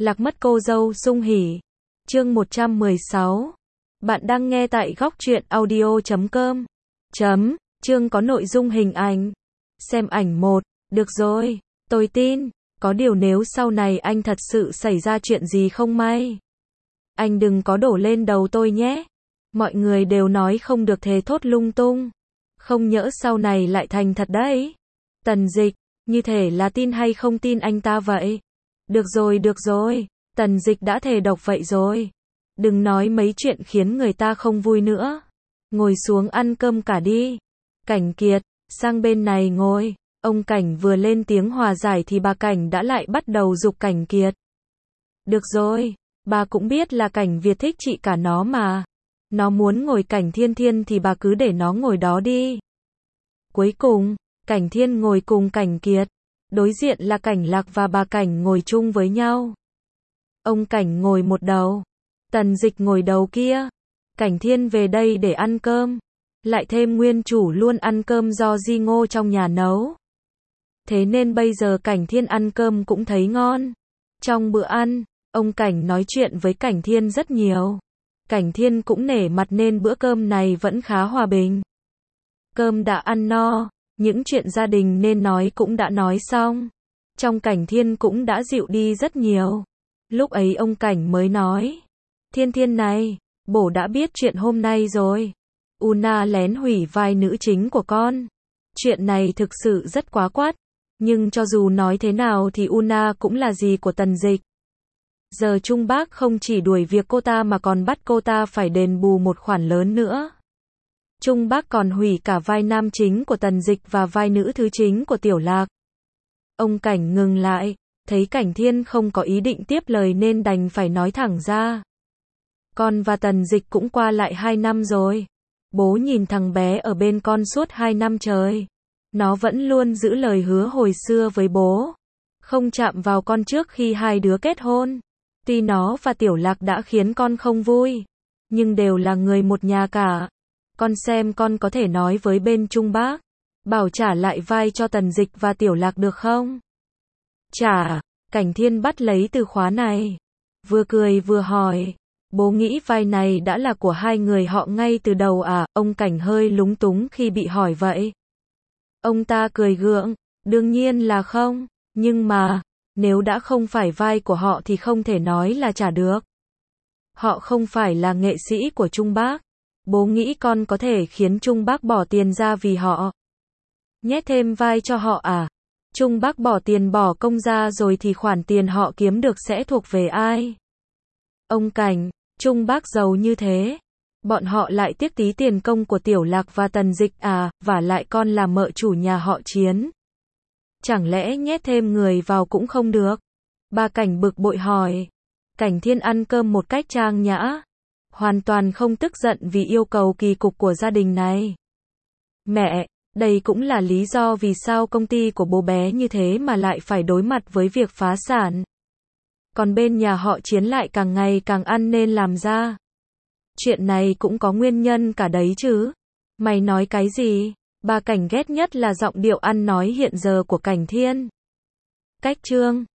Lạc mất cô dâu sung hỉ. Chương 116. Bạn đang nghe tại góc truyện audio.com. Chương có nội dung hình ảnh. Xem ảnh 1. Được rồi, tôi tin. Có điều nếu sau này anh thật sự xảy ra chuyện gì không may, anh đừng có đổ lên đầu tôi nhé. Mọi người đều nói không được thề thốt lung tung. Không nhỡ sau này lại thành thật đấy. Tần Dịch, như thể là tin hay không tin anh ta vậy. Được rồi, Tần Dịch đã thề độc vậy rồi. Đừng nói mấy chuyện khiến người ta không vui nữa. Ngồi xuống ăn cơm cả đi. Cảnh Kiệt, sang bên này ngồi. Ông Cảnh vừa lên tiếng hòa giải thì bà Cảnh đã lại bắt đầu giục Cảnh Kiệt. Được rồi, bà cũng biết là Cảnh Việt thích chị cả nó mà. Nó muốn ngồi Cảnh Thiên Thiên thì bà cứ để nó ngồi đó đi. Cuối cùng, Cảnh Thiên ngồi cùng Cảnh Kiệt. Đối diện là Cảnh Lạc và bà Cảnh ngồi chung với nhau. Ông Cảnh ngồi một đầu, Tần Dịch ngồi đầu kia. Cảnh Thiên về đây để ăn cơm. Lại thêm nguyên chủ luôn ăn cơm do Di Ngô trong nhà nấu. Thế nên bây giờ Cảnh Thiên ăn cơm cũng thấy ngon. Trong bữa ăn, ông Cảnh nói chuyện với Cảnh Thiên rất nhiều. Cảnh Thiên cũng nể mặt nên bữa cơm này vẫn khá hòa bình. Cơm đã ăn no, những chuyện gia đình nên nói cũng đã nói xong. Trong Cảnh Thiên cũng đã dịu đi rất nhiều. Lúc ấy ông Cảnh mới nói. Thiên Thiên này, bổ đã biết chuyện hôm nay rồi. Una lén hủy vai nữ chính của con. Chuyện này thực sự rất quá quát. Nhưng cho dù nói thế nào thì Una cũng là dì của Tần Dịch. Giờ Trung Bác không chỉ đuổi việc cô ta mà còn bắt cô ta phải đền bù một khoản lớn nữa. Trung Bác còn hủy cả vai nam chính của Tần Dịch và vai nữ thứ chính của Tiểu Lạc. Ông Cảnh ngừng lại, thấy Cảnh Thiên không có ý định tiếp lời nên đành phải nói thẳng ra. Con và Tần Dịch cũng qua lại 2 năm rồi. Bố nhìn thằng bé ở bên con suốt 2 năm trời. Nó vẫn luôn giữ lời hứa hồi xưa với bố. Không chạm vào con trước khi hai đứa kết hôn. Tuy nó và Tiểu Lạc đã khiến con không vui, nhưng đều là người một nhà cả. Con xem con có thể nói với bên Trung Bác, bảo trả lại vai cho Tần Dịch và Tiểu Lạc được không? Trả, Cảnh Thiên bắt lấy từ khóa này. Vừa cười vừa hỏi, bố nghĩ vai này đã là của hai người họ ngay từ đầu à? Ông Cảnh hơi lúng túng khi bị hỏi vậy. Ông ta cười gượng, đương nhiên là không, nhưng mà, nếu đã không phải vai của họ thì không thể nói là trả được. Họ không phải là nghệ sĩ của Trung Bác. Bố nghĩ con có thể khiến Trung Bác bỏ tiền ra vì họ. Nhét thêm vai cho họ à? Trung Bác bỏ tiền bỏ công ra rồi thì khoản tiền họ kiếm được sẽ thuộc về ai? Ông Cảnh, Trung Bác giàu như thế. Bọn họ lại tiếc tí tiền công của Tiểu Lạc và Tần Dịch à? Vả lại con là mợ chủ nhà họ Chiến. Chẳng lẽ nhét thêm người vào cũng không được? Bà Cảnh bực bội hỏi. Cảnh Thiên ăn cơm một cách trang nhã, hoàn toàn không tức giận vì yêu cầu kỳ cục của gia đình này. Mẹ, đây cũng là lý do vì sao công ty của bố bé như thế mà lại phải đối mặt với việc phá sản. Còn bên nhà họ Chiến lại càng ngày càng ăn nên làm ra. Chuyện này cũng có nguyên nhân cả đấy chứ. Mày nói cái gì? Bà Cảnh ghét nhất là giọng điệu ăn nói hiện giờ của Cảnh Thiên. Cách Trương,